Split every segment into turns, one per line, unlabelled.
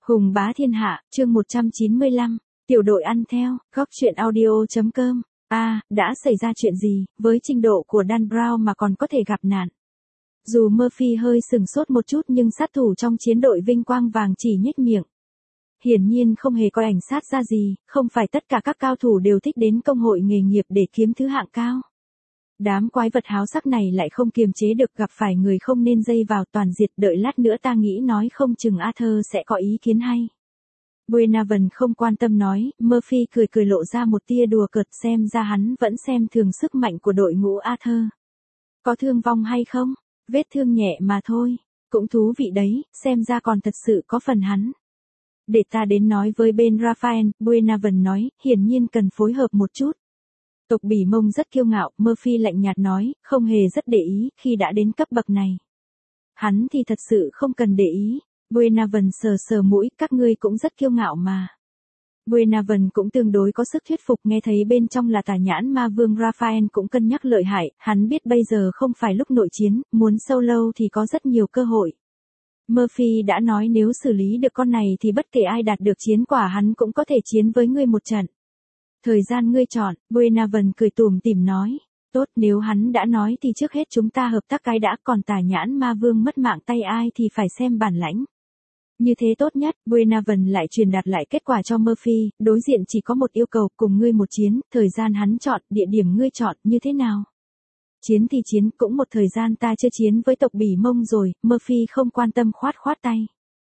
Hùng bá thiên hạ, chương 195, tiểu đội ăn theo, góc truyện audio.com. Đã xảy ra chuyện gì, với trình độ của Dan Brown mà còn có thể gặp nạn. Dù Murphy hơi sừng sốt một chút nhưng sát thủ trong chiến đội vinh quang vàng chỉ nhếch miệng. Hiển nhiên không hề coi ảnh sát ra gì, không phải tất cả các cao thủ đều thích đến công hội nghề nghiệp để kiếm thứ hạng cao. Đám quái vật háo sắc này lại không kiềm chế được, gặp phải người không nên dây vào toàn diệt, đợi lát nữa ta nghĩ nói không chừng Arthur sẽ có ý kiến hay. Buenaven không quan tâm nói, Murphy cười lộ ra một tia đùa cợt, xem ra hắn vẫn xem thường sức mạnh của đội ngũ Arthur. Có thương vong hay không? Vết thương nhẹ mà thôi, cũng thú vị đấy, xem ra còn thật sự có phần hắn. Để ta đến nói với bên Raphael, Buenaven nói, hiển nhiên cần phối hợp một chút. Tộc Bỉ Mông rất kiêu ngạo, Murphy lạnh nhạt nói, không hề rất để ý, khi đã đến cấp bậc này. Hắn thì thật sự không cần để ý. Buenaven sờ mũi, các ngươi cũng rất kiêu ngạo mà. Buenaven cũng tương đối có sức thuyết phục, nghe thấy bên trong là tà nhãn ma vương Raphael cũng cân nhắc lợi hại, hắn biết bây giờ không phải lúc nội chiến, muốn solo thì có rất nhiều cơ hội. Murphy đã nói nếu xử lý được con này thì bất kể ai đạt được chiến quả hắn cũng có thể chiến với ngươi một trận. Thời gian ngươi chọn, Buenaven cười tủm tỉm nói. Tốt, nếu hắn đã nói thì trước hết chúng ta hợp tác cái đã, còn tà nhãn ma vương mất mạng tay ai thì phải xem bản lãnh. Như thế tốt nhất, Buenaven lại truyền đạt lại kết quả cho Murphy, đối diện chỉ có một yêu cầu, cùng ngươi một chiến, thời gian hắn chọn, địa điểm ngươi chọn, như thế nào? Chiến thì chiến, cũng một thời gian ta chưa chiến với tộc Bỉ Mông rồi, Murphy không quan tâm khoát tay.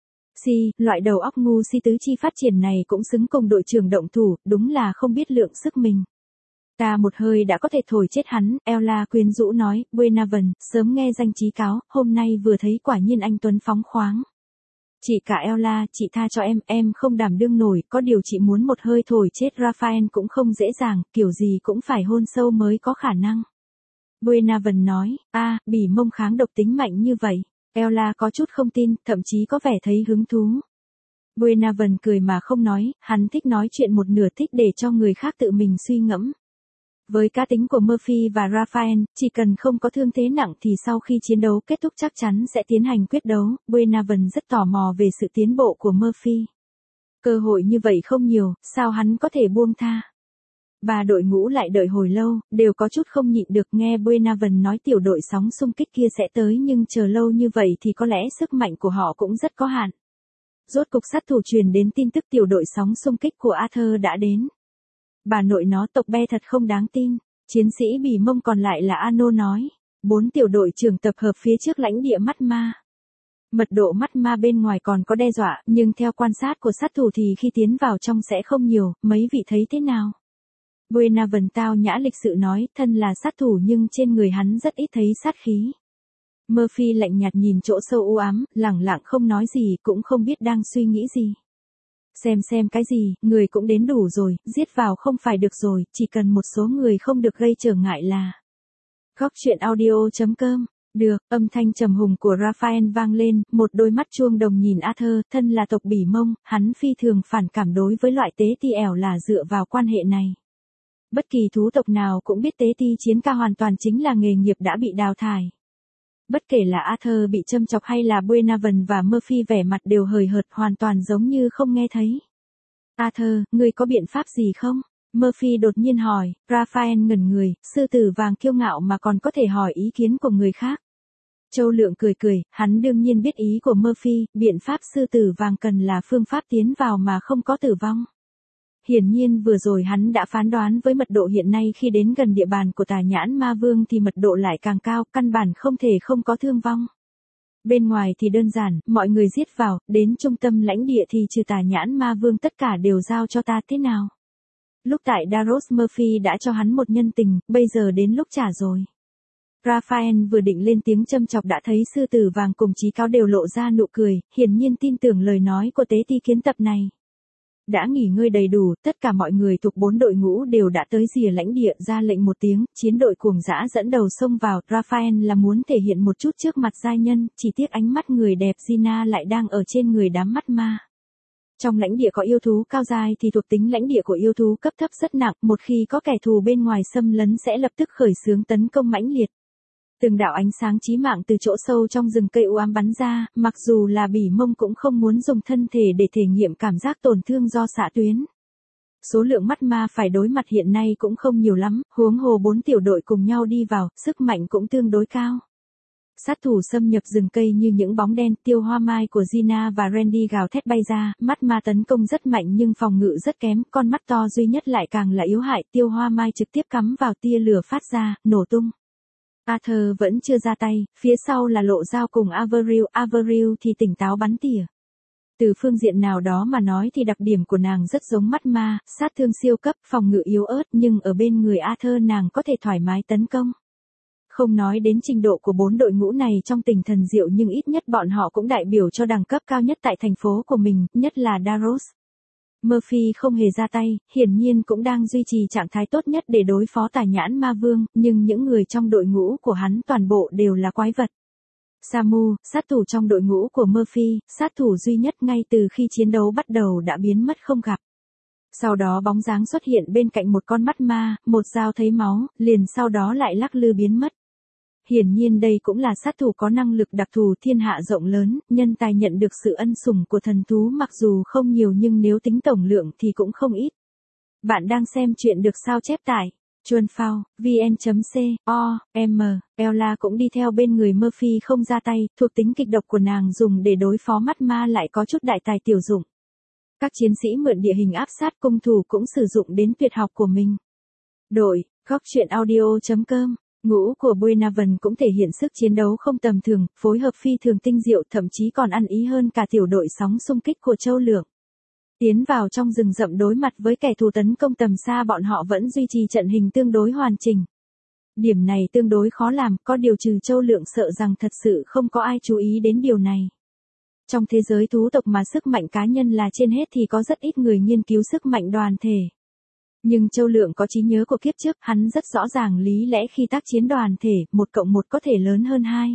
Loại đầu óc ngu si tứ chi phát triển này cũng xứng cùng đội trưởng động thủ, đúng là không biết lượng sức mình. Ta một hơi đã có thể thổi chết hắn, Ella quyến rũ nói, Buenaven, sớm nghe danh chí cáo, hôm nay vừa thấy quả nhiên anh Tuấn phóng khoáng. Chị cả Ella, chị tha cho em không đảm đương nổi, có điều chị muốn một hơi thổi chết Raphael cũng không dễ dàng, kiểu gì cũng phải hôn sâu mới có khả năng. Buenaven nói, Bỉ Mông kháng độc tính mạnh như vậy. Ella có chút không tin, thậm chí có vẻ thấy hứng thú. Buenaven cười mà không nói, hắn thích nói chuyện một nửa, thích để cho người khác tự mình suy ngẫm. Với cá tính của Murphy và Raphael, chỉ cần không có thương thế nặng thì sau khi chiến đấu kết thúc chắc chắn sẽ tiến hành quyết đấu. Buenaven rất tò mò về sự tiến bộ của Murphy. Cơ hội như vậy không nhiều, sao hắn có thể buông tha? Ba đội ngũ lại đợi hồi lâu, đều có chút không nhịn được, nghe Buenaven nói tiểu đội sóng xung kích kia sẽ tới, nhưng chờ lâu như vậy thì có lẽ sức mạnh của họ cũng rất có hạn. Rốt cục sát thủ truyền đến tin tức tiểu đội sóng xung kích của Arthur đã đến. Bà nội nó tộc Be thật không đáng tin. Chiến sĩ Bỉ Mông còn lại là Ano nói. 4 tiểu đội trưởng tập hợp phía trước lãnh địa mắt ma. Mật độ mắt ma bên ngoài còn có đe dọa, nhưng theo quan sát của sát thủ thì khi tiến vào trong sẽ không nhiều, mấy vị thấy thế nào? Buenaven tao nhã lịch sự nói, thân là sát thủ nhưng trên người hắn rất ít thấy sát khí. Murphy lạnh nhạt nhìn chỗ sâu u ám, lẳng lặng không nói gì, cũng không biết đang suy nghĩ gì. Xem cái gì, người cũng đến đủ rồi, giết vào không phải được rồi, chỉ cần một số người không được gây trở ngại là. Góc truyện audio.com. Được, âm thanh trầm hùng của Raphael vang lên, một đôi mắt chuông đồng nhìn Arthur, thân là tộc Bỉ Mông, hắn phi thường phản cảm đối với loại tế ti ẻo là dựa vào quan hệ này. Bất kỳ thú tộc nào cũng biết tế ti chiến ca hoàn toàn chính là nghề nghiệp đã bị đào thải. Bất kể là Arthur bị châm chọc hay là Buenaven và Murphy vẻ mặt đều hời hợt, hoàn toàn giống như không nghe thấy. Arthur, ngươi có biện pháp gì không? Murphy đột nhiên hỏi. Raphael ngẩn người, sư tử vàng kiêu ngạo mà còn có thể hỏi ý kiến của người khác. Châu Lượng cười, hắn đương nhiên biết ý của Murphy, biện pháp sư tử vàng cần là phương pháp tiến vào mà không có tử vong. Hiển nhiên vừa rồi hắn đã phán đoán với mật độ hiện nay khi đến gần địa bàn của tà nhãn ma vương thì mật độ lại càng cao, căn bản không thể không có thương vong. Bên ngoài thì đơn giản, mọi người giết vào, đến trung tâm lãnh địa thì trừ tà nhãn ma vương tất cả đều giao cho ta, thế nào? Lúc tại Daros Murphy đã cho hắn một nhân tình, bây giờ đến lúc trả rồi. Raphael vừa định lên tiếng châm chọc đã thấy sư tử vàng cùng chí cáo đều lộ ra nụ cười, hiển nhiên tin tưởng lời nói của tế ti kiến tập này. Đã nghỉ ngơi đầy đủ, tất cả mọi người thuộc 4 đội ngũ đều đã tới rìa lãnh địa, ra lệnh một tiếng, chiến đội cuồng dã dẫn đầu xông vào. Raphael là muốn thể hiện một chút trước mặt giai nhân, chỉ tiếc ánh mắt người đẹp Gina lại đang ở trên người đám mắt ma. Trong lãnh địa có yêu thú cao giai thì thuộc tính lãnh địa của yêu thú cấp thấp rất nặng, một khi có kẻ thù bên ngoài xâm lấn sẽ lập tức khởi xướng tấn công mãnh liệt. Từng đạo ánh sáng chí mạng từ chỗ sâu trong rừng cây u ám bắn ra, mặc dù là Bỉ Mông cũng không muốn dùng thân thể để thể nghiệm cảm giác tổn thương do xạ tuyến. Số lượng mắt ma phải đối mặt hiện nay cũng không nhiều lắm, huống hồ 4 tiểu đội cùng nhau đi vào, sức mạnh cũng tương đối cao. Sát thủ xâm nhập rừng cây như những bóng đen, Tiêu Hoa Mai của Gina và Randy gào thét bay ra, mắt ma tấn công rất mạnh nhưng phòng ngự rất kém, con mắt to duy nhất lại càng là yếu hại, Tiêu Hoa Mai trực tiếp cắm vào tia lửa phát ra, nổ tung. Arthur vẫn chưa ra tay, phía sau là Lộ Dao cùng Avril thì tỉnh táo bắn tỉa. Từ phương diện nào đó mà nói thì đặc điểm của nàng rất giống mắt ma, sát thương siêu cấp, phòng ngự yếu ớt nhưng ở bên người Arthur nàng có thể thoải mái tấn công. Không nói đến trình độ của 4 đội ngũ này trong tình thần diệu nhưng ít nhất bọn họ cũng đại biểu cho đẳng cấp cao nhất tại thành phố của mình, nhất là Daros. Murphy không hề ra tay, hiển nhiên cũng đang duy trì trạng thái tốt nhất để đối phó Tà Nhãn Ma Vương, nhưng những người trong đội ngũ của hắn toàn bộ đều là quái vật. Samu, sát thủ trong đội ngũ của Murphy, sát thủ duy nhất ngay từ khi chiến đấu bắt đầu đã biến mất không gặp. Sau đó bóng dáng xuất hiện bên cạnh một con mắt ma, một dao thấy máu, liền sau đó lại lắc lư biến mất. Hiển nhiên đây cũng là sát thủ có năng lực đặc thù thiên hạ rộng lớn, nhân tài nhận được sự ân sủng của thần thú mặc dù không nhiều nhưng nếu tính tổng lượng thì cũng không ít. Bạn đang xem chuyện được sao chép tại Chuan Phao, vn.com, Ella cũng đi theo bên người Murphy không ra tay, thuộc tính kịch độc của nàng dùng để đối phó mắt ma lại có chút đại tài tiểu dụng. Các chiến sĩ mượn địa hình áp sát cung thủ cũng sử dụng đến tuyệt học của mình. Đội, góc truyện audio.com. Ngũ của Buenaven cũng thể hiện sức chiến đấu không tầm thường, phối hợp phi thường tinh diệu thậm chí còn ăn ý hơn cả tiểu đội sóng xung kích của Châu Lượng. Tiến vào trong rừng rậm đối mặt với kẻ thù tấn công tầm xa bọn họ vẫn duy trì trận hình tương đối hoàn chỉnh. Điểm này tương đối khó làm, có điều trừ Châu Lượng sợ rằng thật sự không có ai chú ý đến điều này. Trong thế giới thú tộc mà sức mạnh cá nhân là trên hết thì có rất ít người nghiên cứu sức mạnh đoàn thể. Nhưng Châu Lượng có trí nhớ của kiếp trước, hắn rất rõ ràng lý lẽ khi tác chiến đoàn thể, 1+1 có thể lớn hơn 2.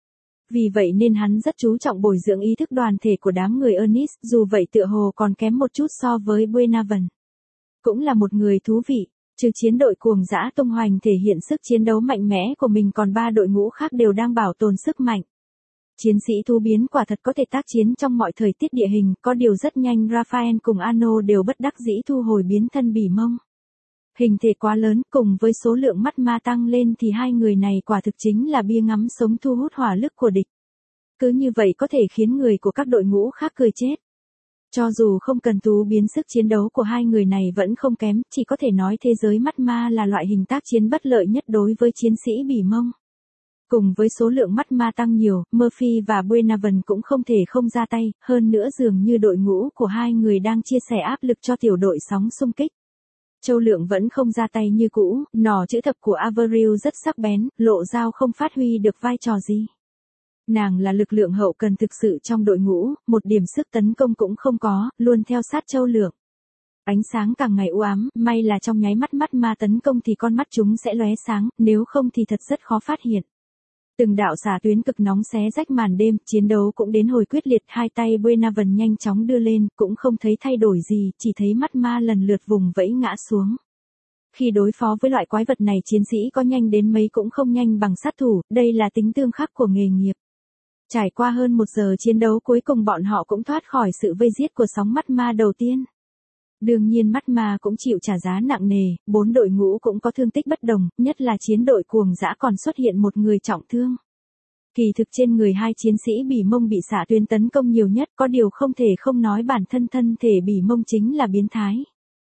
Vì vậy nên hắn rất chú trọng bồi dưỡng ý thức đoàn thể của đám người Ernest, dù vậy tựa hồ còn kém một chút so với Buenaven. Cũng là một người thú vị, trừ chiến đội cuồng dã tung hoành thể hiện sức chiến đấu mạnh mẽ của mình còn 3 đội ngũ khác đều đang bảo tồn sức mạnh. Chiến sĩ thú biến quả thật có thể tác chiến trong mọi thời tiết địa hình, có điều rất nhanh Raphael cùng Ano đều bất đắc dĩ thu hồi biến thân Bỉ Mông. Hình thể quá lớn cùng với số lượng mắt ma tăng lên thì hai người này quả thực chính là bia ngắm sống thu hút hỏa lực của địch. Cứ như vậy có thể khiến người của các đội ngũ khác cười chết. Cho dù không cần thú biến sức chiến đấu của hai người này vẫn không kém, chỉ có thể nói thế giới mắt ma là loại hình tác chiến bất lợi nhất đối với chiến sĩ Bỉ Mông. Cùng với số lượng mắt ma tăng nhiều, Murphy và Buenaven cũng không thể không ra tay, hơn nữa dường như đội ngũ của hai người đang chia sẻ áp lực cho tiểu đội sóng xung kích. Châu Lượng vẫn không ra tay như cũ, nỏ chữ thập của Avril rất sắc bén, Lộ Dao không phát huy được vai trò gì. Nàng là lực lượng hậu cần thực sự trong đội ngũ, một điểm sức tấn công cũng không có, luôn theo sát Châu Lượng. Ánh sáng càng ngày u ám, may là trong nháy mắt mắt ma tấn công thì con mắt chúng sẽ lóe sáng, nếu không thì thật rất khó phát hiện. Từng đạo xạ tuyến cực nóng xé rách màn đêm, chiến đấu cũng đến hồi quyết liệt, hai tay Buenaven nhanh chóng đưa lên, cũng không thấy thay đổi gì, chỉ thấy mắt ma lần lượt vùng vẫy ngã xuống. Khi đối phó với loại quái vật này chiến sĩ có nhanh đến mấy cũng không nhanh bằng sát thủ, đây là tính tương khắc của nghề nghiệp. Trải qua hơn 1 giờ chiến đấu cuối cùng bọn họ cũng thoát khỏi sự vây giết của sóng mắt ma đầu tiên. Đương nhiên mắt ma cũng chịu trả giá nặng nề, 4 đội ngũ cũng có thương tích bất đồng, nhất là chiến đội cuồng dã còn xuất hiện một người trọng thương. Kỳ thực trên người hai chiến sĩ Bỉ Mông bị xạ tuyến tấn công nhiều nhất, có điều không thể không nói bản thân thể Bỉ Mông chính là biến thái.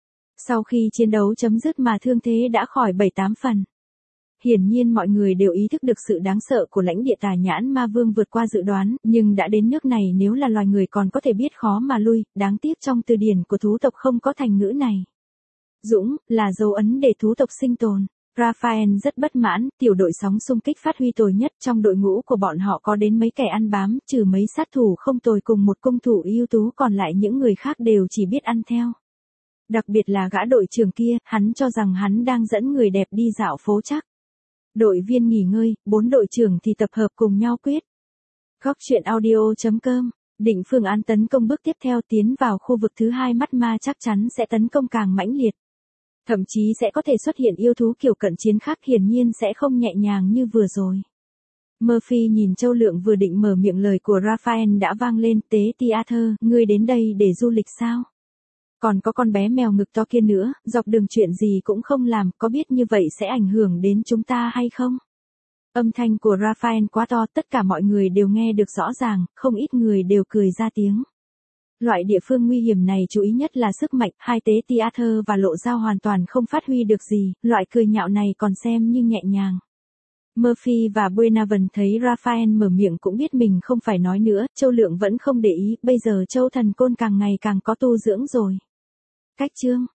Sau khi chiến đấu chấm dứt mà thương thế đã khỏi 7-8 phần. Hiển nhiên mọi người đều ý thức được sự đáng sợ của lãnh địa Tà Nhãn Ma Vương vượt qua dự đoán, nhưng đã đến nước này nếu là loài người còn có thể biết khó mà lui, đáng tiếc trong từ điển của thú tộc không có thành ngữ này. Dũng, là dấu ấn để thú tộc sinh tồn. Raphael rất bất mãn, tiểu đội sóng xung kích phát huy tồi nhất, trong đội ngũ của bọn họ có đến mấy kẻ ăn bám, trừ mấy sát thủ không tồi cùng một cung thủ ưu tú còn lại những người khác đều chỉ biết ăn theo. Đặc biệt là gã đội trưởng kia, hắn cho rằng hắn đang dẫn người đẹp đi dạo phố chắc. Đội viên nghỉ ngơi, 4 đội trưởng thì tập hợp cùng nhau quyết. Góc truyện audio.com, định phương án tấn công bước tiếp theo tiến vào khu vực thứ 2 mắt ma chắc chắn sẽ tấn công càng mãnh liệt. Thậm chí sẽ có thể xuất hiện yêu thú kiểu cận chiến khác hiển nhiên sẽ không nhẹ nhàng như vừa rồi. Murphy nhìn Châu Lượng vừa định mở miệng lời của Raphael đã vang lên, tế theater, ngươi đến đây để du lịch sao? Còn có con bé mèo ngực to kia nữa, dọc đường chuyện gì cũng không làm, có biết như vậy sẽ ảnh hưởng đến chúng ta hay không? Âm thanh của Raphael quá to, tất cả mọi người đều nghe được rõ ràng, không ít người đều cười ra tiếng. Loại địa phương nguy hiểm này chú ý nhất là sức mạnh, hai tế theater và lộ dao hoàn toàn không phát huy được gì, loại cười nhạo này còn xem như nhẹ nhàng. Murphy và Buenaven thấy Raphael mở miệng cũng biết mình không phải nói nữa, Châu Lượng vẫn không để ý, bây giờ Châu Thần Côn càng ngày càng có tu dưỡng rồi. Cách chương